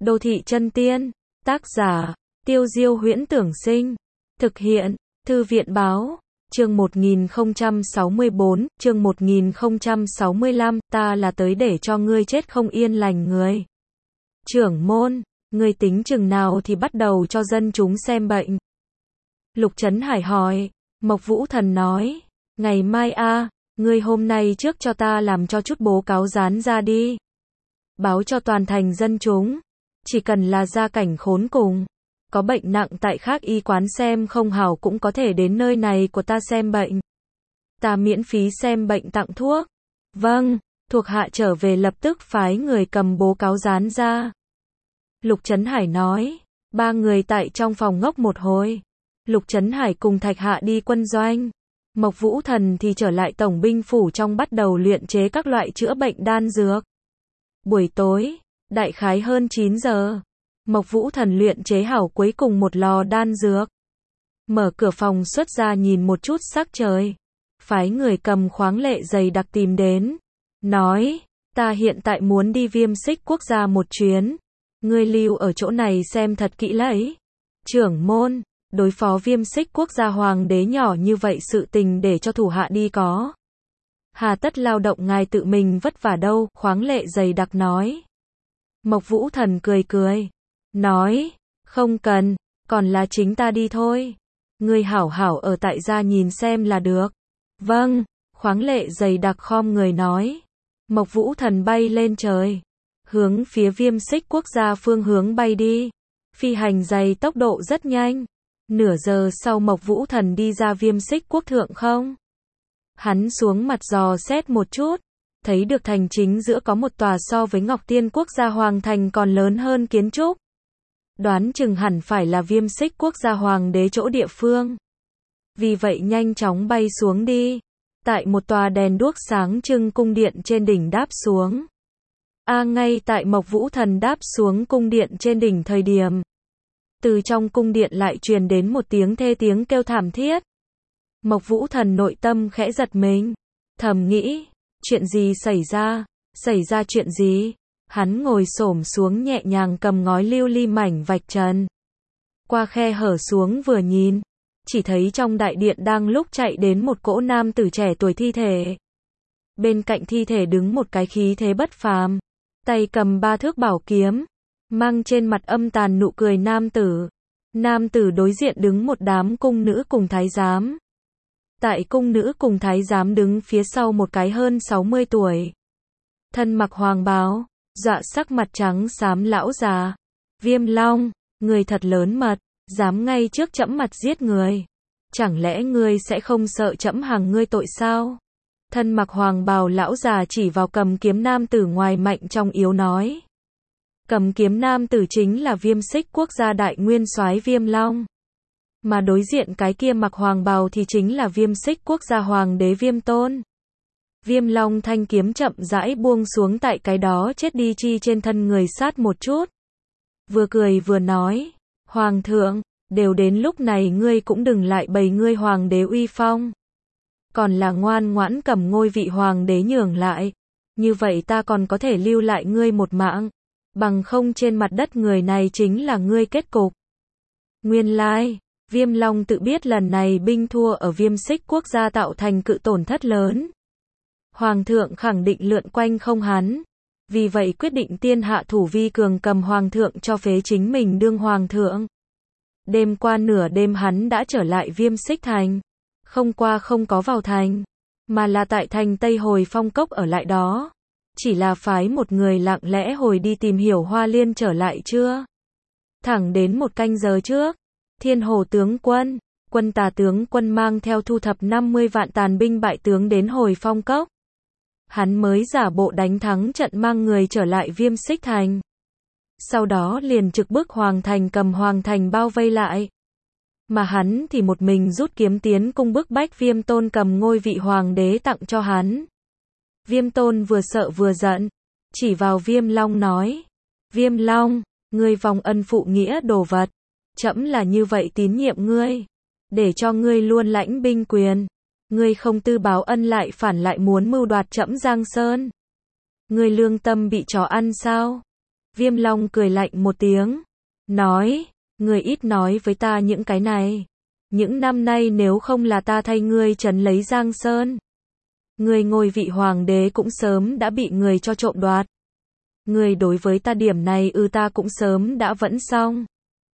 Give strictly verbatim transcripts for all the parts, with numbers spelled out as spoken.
Đô thị chân tiên, tác giả, Tiêu Diêu Huyễn Tưởng Sinh, thực hiện, Thư viện Báo, chương một nghìn không trăm sáu mươi bốn, chương một nghìn không trăm sáu mươi lăm, ta là tới để cho ngươi chết không yên lành người. Trưởng môn, ngươi tính chừng nào thì bắt đầu cho dân chúng xem bệnh? Lục Trấn Hải hỏi. Mộc Vũ Thần nói, ngày mai a, ngươi hôm nay trước cho ta làm cho chút bố cáo dán ra đi. Báo cho toàn thành dân chúng, chỉ cần là gia cảnh khốn cùng, có bệnh nặng tại khác y quán xem không hảo cũng có thể đến nơi này của ta xem bệnh. Ta miễn phí xem bệnh tặng thuốc. Vâng, thuộc hạ trở về lập tức phái người cầm bố cáo dán ra. Lục Trấn Hải nói, ba người tại trong phòng ngốc một hồi. Lục Trấn Hải cùng Thạch Hạ đi quân doanh. Mộc Vũ Thần thì trở lại tổng binh phủ trong bắt đầu luyện chế các loại chữa bệnh đan dược. Buổi tối, đại khái hơn chín giờ, Mộc Vũ Thần luyện chế hảo cuối cùng một lò đan dược. Mở cửa phòng xuất ra nhìn một chút sắc trời. Phái người cầm khoáng lệ dày đặc tìm đến. Nói, ta hiện tại muốn đi Viêm Xích quốc gia một chuyến. Ngươi lưu ở chỗ này xem thật kỹ lấy. Trưởng môn, đối phó Viêm Xích quốc gia hoàng đế nhỏ như vậy sự tình để cho thủ hạ đi có. Hà tất lao động ngài tự mình vất vả đâu, khoáng lệ dày đặc nói. Mộc Vũ Thần cười cười. Nói, không cần, còn là chính ta đi thôi. Ngươi hảo hảo ở tại gia nhìn xem là được. Vâng, khoáng lệ dày đặc khom người nói. Mộc Vũ Thần bay lên trời, hướng phía Viêm Xích quốc gia phương hướng bay đi. Phi hành dày tốc độ rất nhanh. Nửa giờ sau Mộc Vũ Thần đi ra Viêm Xích quốc thượng không. Hắn xuống mặt dò xét một chút, thấy được thành chính giữa có một tòa so với Ngọc Tiên quốc gia hoàng thành còn lớn hơn kiến trúc. Đoán chừng hẳn phải là Viêm Xích quốc gia hoàng đế chỗ địa phương. Vì vậy nhanh chóng bay xuống đi. Tại một tòa đèn đuốc sáng trưng cung điện trên đỉnh đáp xuống. A à, ngay tại Mộc Vũ Thần đáp xuống cung điện trên đỉnh thời điểm. Từ trong cung điện lại truyền đến một tiếng thê tiếng kêu thảm thiết. Mộc Vũ Thần nội tâm khẽ giật mình. Thầm nghĩ, chuyện gì xảy ra? Xảy ra chuyện gì? Hắn ngồi xổm xuống nhẹ nhàng cầm ngói lưu ly mảnh vạch trần. Qua khe hở xuống vừa nhìn, chỉ thấy trong đại điện đang lúc chạy đến một cỗ nam tử trẻ tuổi thi thể. Bên cạnh thi thể đứng một cái khí thế bất phàm, tay cầm ba thước bảo kiếm, mang trên mặt âm tàn nụ cười nam tử. Nam tử đối diện đứng một đám cung nữ cùng thái giám. Tại cung nữ cùng thái giám đứng phía sau một cái hơn sáu mươi tuổi. Thân mặc hoàng bào, dọa sắc mặt trắng xám lão già. Viêm Long, người thật lớn mật, dám ngay trước trẫm mặt giết người. Chẳng lẽ ngươi sẽ không sợ trẫm hàng ngươi tội sao? Thân mặc hoàng bào lão già chỉ vào cầm kiếm nam tử ngoài mạnh trong yếu nói. Cầm kiếm nam tử chính là Viêm Xích quốc gia đại nguyên soái Viêm Long. Mà đối diện cái kia mặc hoàng bào thì chính là Viêm Xích quốc gia hoàng đế Viêm Tôn. Viêm Long thanh kiếm chậm rãi buông xuống tại cái đó chết đi chi trên thân người sát một chút. Vừa cười vừa nói, Hoàng thượng, đều đến lúc này ngươi cũng đừng lại bày ngươi hoàng đế uy phong. Còn là ngoan ngoãn cầm ngôi vị hoàng đế nhường lại. Như vậy ta còn có thể lưu lại ngươi một mạng. Bằng không trên mặt đất người này chính là ngươi kết cục. Nguyên lai, Viêm Long tự biết lần này binh thua ở Viêm Xích quốc gia tạo thành cự tổn thất lớn. Hoàng thượng khẳng định lượn quanh không hắn. Vì vậy quyết định tiên hạ thủ vi cường cầm hoàng thượng cho phế chính mình đương hoàng thượng. Đêm qua nửa đêm hắn đã trở lại Viêm Xích thành. Không qua không có vào thành, mà là tại thành Tây Hồi Phong Cốc ở lại đó. Chỉ là phái một người lặng lẽ hồi đi tìm hiểu Hoa Liên trở lại chưa. Thẳng đến một canh giờ trước, Thiên Hồ tướng quân, Quân Tà tướng quân mang theo thu thập năm mươi vạn tàn binh bại tướng đến Hồi Phong Cốc. Hắn mới giả bộ đánh thắng trận mang người trở lại Viêm Xích thành. Sau đó liền trực bức hoàng thành cầm hoàng thành bao vây lại. Mà hắn thì một mình rút kiếm tiến cung bức bách Viêm Tôn cầm ngôi vị hoàng đế tặng cho hắn. Viêm Tôn vừa sợ vừa giận, chỉ vào Viêm Long nói. Viêm Long, ngươi vòng ân phụ nghĩa đồ vật. Trẫm là như vậy tín nhiệm ngươi. Để cho ngươi luôn lãnh binh quyền. Ngươi không tư báo ân lại phản lại muốn mưu đoạt trẫm Giang Sơn. Ngươi lương tâm bị chó ăn sao? Viêm Long cười lạnh một tiếng, nói, ngươi ít nói với ta những cái này. Những năm nay nếu không là ta thay ngươi trấn lấy Giang Sơn, ngươi ngôi vị hoàng đế cũng sớm đã bị người cho trộm đoạt. Ngươi đối với ta điểm này ư ta cũng sớm đã vẫn xong.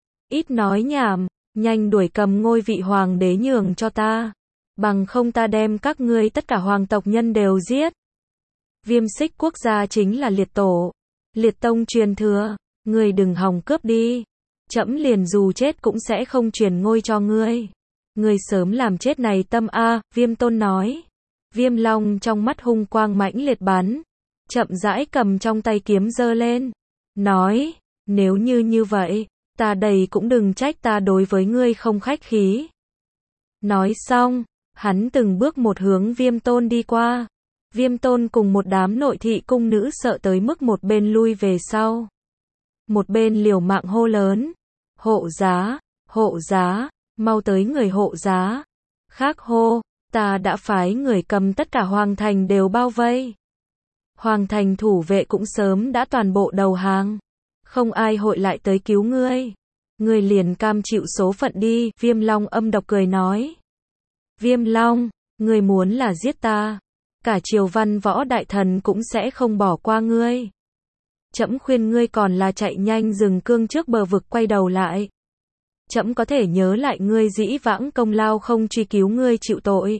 Ít nói nhảm, nhanh đuổi cầm ngôi vị hoàng đế nhường cho ta. Bằng không ta đem các ngươi tất cả hoàng tộc nhân đều giết. Viêm Xích quốc gia chính là liệt tổ, liệt tông truyền thừa, ngươi đừng hòng cướp đi. Trẫm liền dù chết cũng sẽ không truyền ngôi cho ngươi. Ngươi sớm làm chết này tâm a, Viêm Tôn nói. Viêm Long trong mắt hung quang mãnh liệt bắn, chậm rãi cầm trong tay kiếm giơ lên, nói, nếu như như vậy, ta đây cũng đừng trách ta đối với ngươi không khách khí. Nói xong, hắn từng bước một hướng Viêm Tôn đi qua. Viêm Tôn cùng một đám nội thị cung nữ sợ tới mức một bên lui về sau. Một bên liều mạng hô lớn, hộ giá, hộ giá, mau tới người hộ giá. Khác hô, ta đã phái người cầm tất cả hoàng thành đều bao vây. Hoàng thành thủ vệ cũng sớm đã toàn bộ đầu hàng. Không ai hội lại tới cứu ngươi. Ngươi liền cam chịu số phận đi, Viêm Long âm độc cười nói. Viêm Long, ngươi muốn là giết ta, cả triều văn võ đại thần cũng sẽ không bỏ qua ngươi. Trẫm khuyên ngươi còn là chạy nhanh dừng cương trước bờ vực quay đầu lại. Trẫm có thể nhớ lại ngươi dĩ vãng công lao không truy cứu ngươi chịu tội.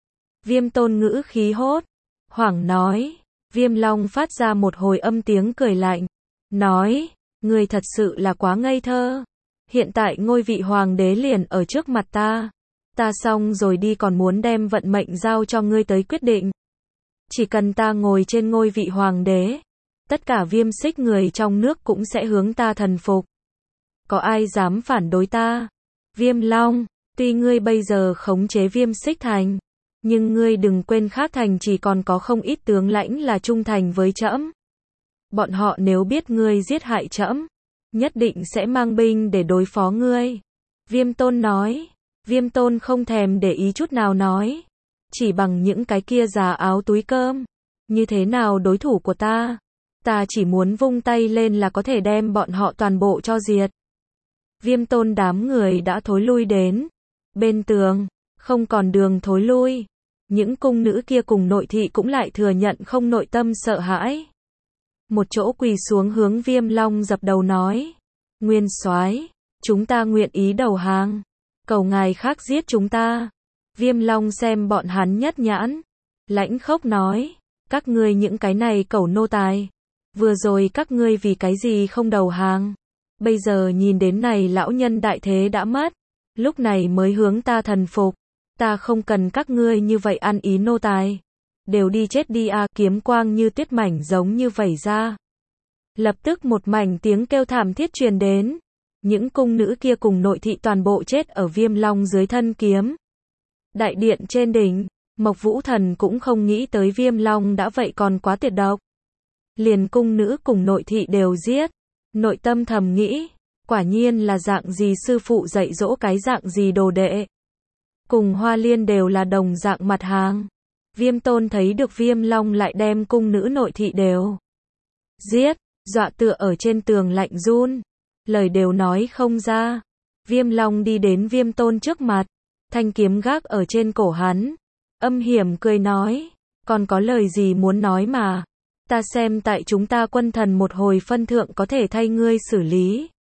Viêm Tôn ngữ khí hốt, hoảng nói. Viêm Long phát ra một hồi âm tiếng cười lạnh, nói, ngươi thật sự là quá ngây thơ. Hiện tại ngôi vị hoàng đế liền ở trước mặt ta. Ta xong rồi đi còn muốn đem vận mệnh giao cho ngươi tới quyết định. Chỉ cần ta ngồi trên ngôi vị hoàng đế, tất cả Viêm Xích người trong nước cũng sẽ hướng ta thần phục. Có ai dám phản đối ta? Viêm Long, tuy ngươi bây giờ khống chế Viêm Xích thành, nhưng ngươi đừng quên khác thành chỉ còn có không ít tướng lãnh là trung thành với trẫm. Bọn họ nếu biết ngươi giết hại trẫm, nhất định sẽ mang binh để đối phó ngươi. Viêm Tôn nói. Viêm Tôn không thèm để ý chút nào nói. Chỉ bằng những cái kia già áo túi cơm, như thế nào đối thủ của ta? Ta chỉ muốn vung tay lên là có thể đem bọn họ toàn bộ cho diệt. Viêm Tôn đám người đã thối lui đến bên tường, không còn đường thối lui. Những cung nữ kia cùng nội thị cũng lại thừa nhận không nội tâm sợ hãi. Một chỗ quỳ xuống hướng Viêm Long dập đầu nói. Nguyên soái, chúng ta nguyện ý đầu hàng. Cầu ngài khác giết chúng ta. Viêm Long xem bọn hắn nhất nhãn, lãnh khốc nói. Các ngươi những cái này cẩu nô tài. Vừa rồi các ngươi vì cái gì không đầu hàng? Bây giờ nhìn đến này lão nhân đại thế đã mất. Lúc này mới hướng ta thần phục. Ta không cần các ngươi như vậy ăn ý nô tài. Đều đi chết đi a, kiếm quang như tuyết mảnh giống như vẩy ra. Lập tức một mảnh tiếng kêu thảm thiết truyền đến. Những cung nữ kia cùng nội thị toàn bộ chết ở Viêm Long dưới thân kiếm. Đại điện trên đỉnh, Mộc Vũ Thần cũng không nghĩ tới Viêm Long đã vậy còn quá tuyệt độc. Liền cung nữ cùng nội thị đều giết. Nội tâm thầm nghĩ, quả nhiên là dạng gì sư phụ dạy dỗ cái dạng gì đồ đệ. Cùng Hoa Liên đều là đồng dạng mặt hàng. Viêm Tôn thấy được Viêm Long lại đem cung nữ nội thị đều giết, dọa tựa ở trên tường lạnh run, lời đều nói không ra. Viêm Long đi đến Viêm Tôn trước mặt, thanh kiếm gác ở trên cổ hắn, âm hiểm cười nói, còn có lời gì muốn nói mà, ta xem tại chúng ta quân thần một hồi phân thượng có thể thay ngươi xử lý.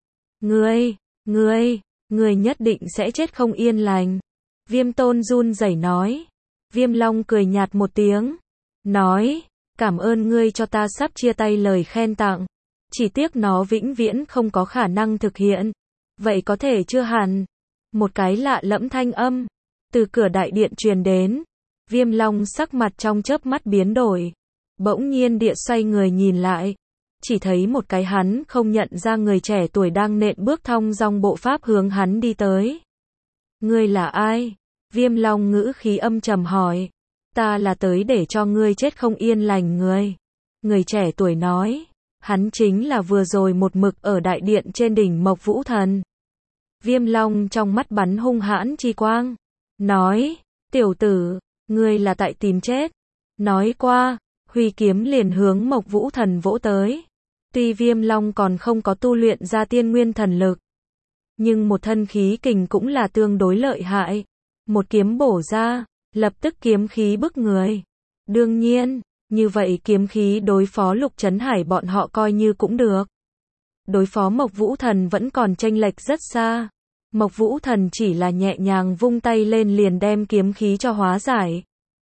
Ngươi, ngươi, ngươi nhất định sẽ chết không yên lành. Viêm Tôn run rẩy nói. Viêm Long cười nhạt một tiếng, nói, cảm ơn ngươi cho ta sắp chia tay lời khen tặng. Chỉ tiếc nó vĩnh viễn không có khả năng thực hiện. Vậy có thể chưa hẳn. Một cái lạ lẫm thanh âm từ cửa đại điện truyền đến. Viêm Long sắc mặt trong chớp mắt biến đổi. Bỗng nhiên địa xoay người nhìn lại. Chỉ thấy một cái hắn không nhận ra người trẻ tuổi đang nện bước thong dong bộ pháp hướng hắn đi tới. Ngươi là ai? Viêm Long ngữ khí âm trầm hỏi. Ta là tới để cho ngươi chết không yên lành người. Người trẻ tuổi nói. Hắn chính là vừa rồi một mực ở đại điện trên đỉnh Mộc Vũ Thần. Viêm Long trong mắt bắn hung hãn chi quang. Nói. Tiểu tử, ngươi là tại tìm chết. Nói qua, huy kiếm liền hướng Mộc Vũ Thần vỗ tới. Tuy Viêm Long còn không có tu luyện ra tiên nguyên thần lực, nhưng một thân khí kình cũng là tương đối lợi hại. Một kiếm bổ ra, lập tức kiếm khí bức người. Đương nhiên, như vậy kiếm khí đối phó Lục Trấn Hải bọn họ coi như cũng được. Đối phó Mộc Vũ Thần vẫn còn chênh lệch rất xa. Mộc Vũ Thần chỉ là nhẹ nhàng vung tay lên liền đem kiếm khí cho hóa giải.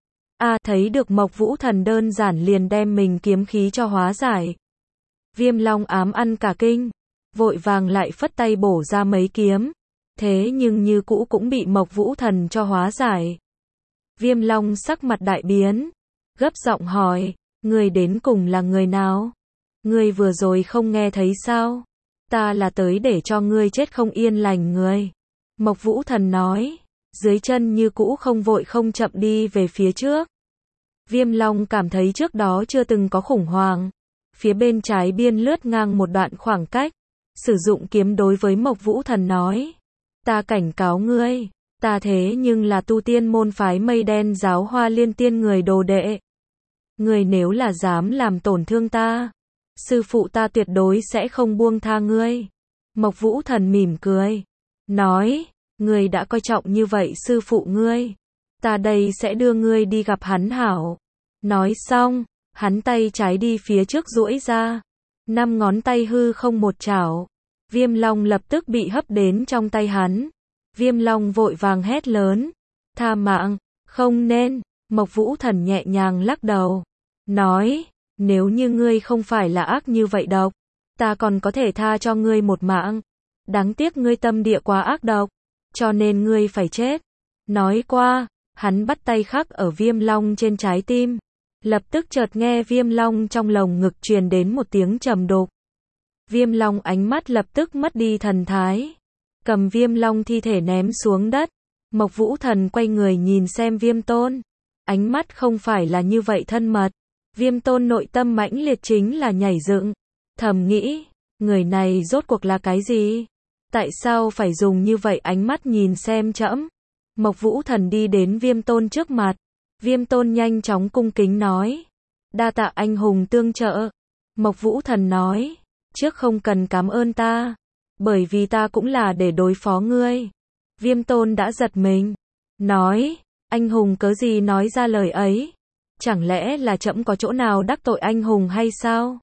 A à, thấy được Mộc Vũ Thần đơn giản liền đem mình kiếm khí cho hóa giải. Viêm Long ám ăn cả kinh, vội vàng lại phất tay bổ ra mấy kiếm. Thế nhưng như cũ cũng bị Mộc Vũ Thần cho hóa giải. Viêm Long sắc mặt đại biến, gấp giọng hỏi, người đến cùng là người nào? Ngươi vừa rồi không nghe thấy sao? Ta là tới để cho ngươi chết không yên lành người. Mộc Vũ Thần nói, dưới chân như cũ không vội không chậm đi về phía trước. Viêm Long cảm thấy trước đó chưa từng có khủng hoảng. Phía bên trái biên lướt ngang một đoạn khoảng cách, sử dụng kiếm đối với Mộc Vũ Thần nói, ta cảnh cáo ngươi, ta thế nhưng là tu tiên môn phái Mây Đen giáo Hoa Liên Tiên người đồ đệ. Ngươi nếu là dám làm tổn thương ta, sư phụ ta tuyệt đối sẽ không buông tha ngươi. Mộc Vũ Thần mỉm cười, nói, ngươi đã coi trọng như vậy sư phụ ngươi, ta đây sẽ đưa ngươi đi gặp hắn hảo. Nói xong, hắn tay trái đi phía trước duỗi ra, năm ngón tay hư không một chảo. Viêm Long lập tức bị hấp đến trong tay hắn. Viêm Long vội vàng hét lớn, tha mạng, không nên. Mộc Vũ Thần nhẹ nhàng lắc đầu, nói, nếu như ngươi không phải là ác như vậy độc, ta còn có thể tha cho ngươi một mạng. Đáng tiếc ngươi tâm địa quá ác độc, cho nên ngươi phải chết. Nói qua, hắn bắt tay khắc ở Viêm Long trên trái tim. Lập tức chợt nghe Viêm Long trong lồng ngực truyền đến một tiếng trầm đục. Viêm Long ánh mắt lập tức mất đi thần thái, cầm Viêm Long thi thể ném xuống đất. Mộc Vũ Thần quay người nhìn xem Viêm Tôn, ánh mắt không phải là như vậy thân mật. Viêm Tôn nội tâm mãnh liệt chính là nhảy dựng, thầm nghĩ, người này rốt cuộc là cái gì? Tại sao phải dùng như vậy ánh mắt nhìn xem trẫm? Mộc Vũ Thần đi đến Viêm Tôn trước mặt. Viêm Tôn nhanh chóng cung kính nói, đa tạ anh hùng tương trợ. Mộc Vũ Thần nói, trước không cần cảm ơn ta, bởi vì ta cũng là để đối phó ngươi. Viêm Tôn đã giật mình, nói, anh hùng cớ gì nói ra lời ấy? Chẳng lẽ là trẫm có chỗ nào đắc tội anh hùng hay sao?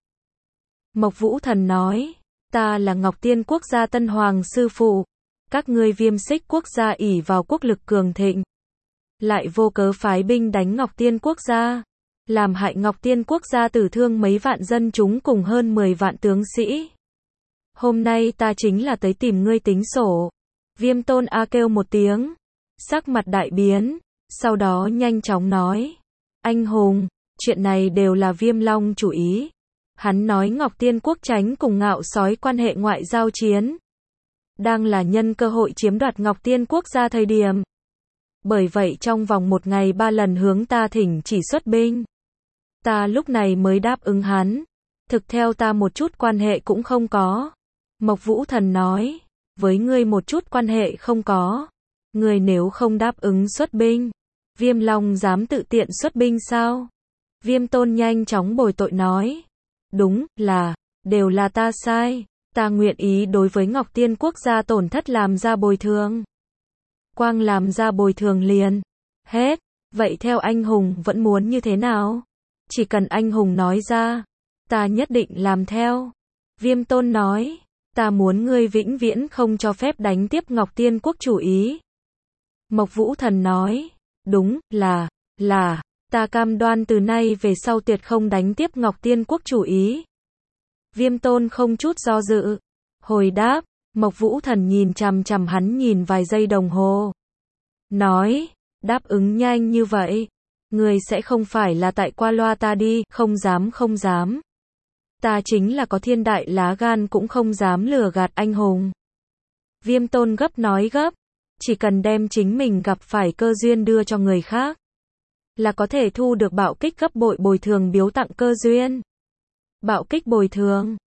Mộc Vũ Thần nói, ta là Ngọc Tiên Quốc gia Tân Hoàng sư phụ, các ngươi Viêm Xích Quốc gia ỷ vào quốc lực cường thịnh, lại vô cớ phái binh đánh Ngọc Tiên Quốc gia, làm hại Ngọc Tiên Quốc gia tử thương mấy vạn dân chúng cùng hơn mười vạn tướng sĩ. Hôm nay ta chính là tới tìm ngươi tính sổ. Viêm Tôn a kêu một tiếng, sắc mặt đại biến, sau đó nhanh chóng nói, anh hùng, chuyện này đều là Viêm Long chủ ý. Hắn nói Ngọc Tiên Quốc tránh cùng Ngạo Sói quan hệ ngoại giao chiến, đang là nhân cơ hội chiếm đoạt Ngọc Tiên Quốc gia thời điểm. Bởi vậy trong vòng một ngày ba lần hướng ta thỉnh chỉ xuất binh. Ta lúc này mới đáp ứng hắn. Thực theo ta một chút quan hệ cũng không có. Mộc Vũ Thần nói, với ngươi một chút quan hệ không có. Ngươi nếu không đáp ứng xuất binh, Viêm Long dám tự tiện xuất binh sao? Viêm Tôn nhanh chóng bồi tội nói, đúng là, đều là ta sai. Ta nguyện ý đối với Ngọc Tiên Quốc gia tổn thất làm ra bồi thường. Quang làm ra bồi thường liền hết. Vậy theo anh hùng vẫn muốn như thế nào? Chỉ cần anh hùng nói ra, ta nhất định làm theo. Viêm Tôn nói, ta muốn ngươi vĩnh viễn không cho phép đánh tiếp Ngọc Tiên Quốc chủ ý. Mộc Vũ Thần nói, đúng là, là, ta cam đoan từ nay về sau tuyệt không đánh tiếp Ngọc Tiên Quốc chủ ý. Viêm Tôn không chút do dự, hồi đáp. Mộc Vũ Thần nhìn chằm chằm hắn nhìn vài giây đồng hồ, nói, đáp ứng nhanh như vậy, người sẽ không phải là tại qua loa ta đi, không dám không dám. Ta chính là có thiên đại lá gan cũng không dám lừa gạt anh hùng. Viêm Tôn gấp nói gấp, chỉ cần đem chính mình gặp phải cơ duyên đưa cho người khác, là có thể thu được bạo kích gấp bội bồi thường biếu tặng cơ duyên. Bạo kích bồi thường.